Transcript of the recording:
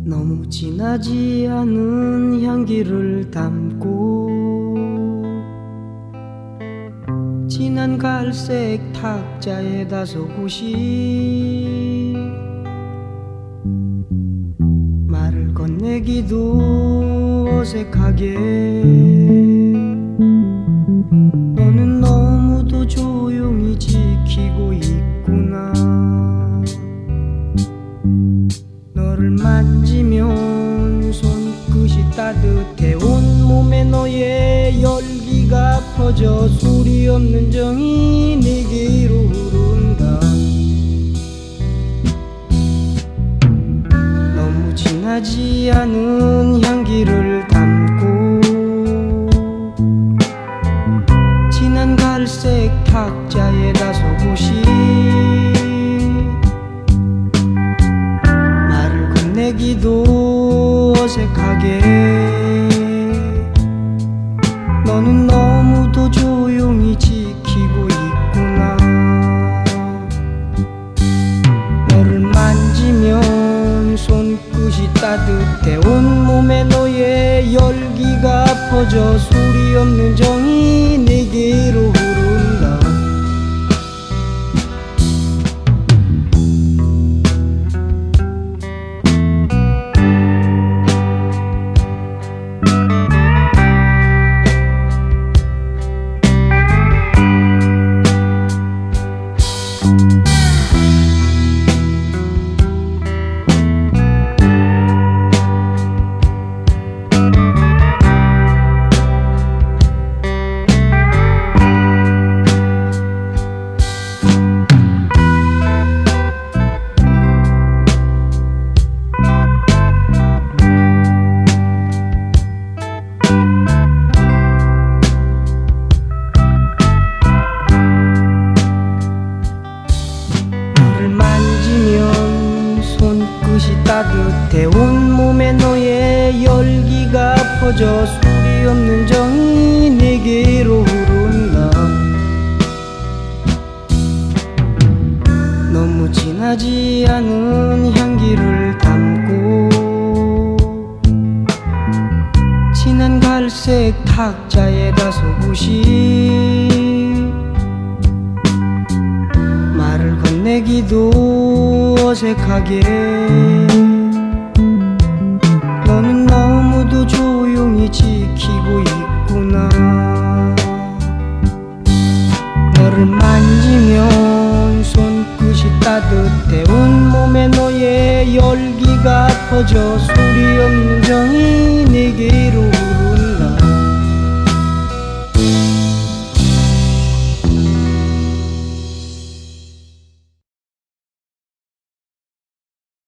너무 진하지 않은 향기를 담고 진한 갈색 탁자에다 서고시 말을 건네기도 어색하게 너는 너무도 조용히 지키고 있구나. 너를 만지면 손끝이 따뜻해 온몸에 너의 열기가 퍼져 소리 없는 정이 내게로 흐른다. 너무 진하지 않은 향기를 담고 진한 갈색 탁자에다 서고시 말을 건네기도 어색하게 너는 너무도 조용히 지키고 있구나. 너를 만지면 손끝이 따뜻해 온몸에 너의 열기가 퍼져 소리 없는 정이 내게로 흐른다. 손끝이 따뜻해 온몸에 너의 열기가 퍼져 소리 없는 정이 내게로 흐른다. 너무 진하지 않은 향기를 담고 진한 갈색 탁자에다 서고시 말을 건네기도 어색하게 너는 너무도 조용히 지키고 있구나. 너를 만지면 손끝이 따뜻해 온몸에 너의 열기가 퍼져 소리 없는 정이 내게로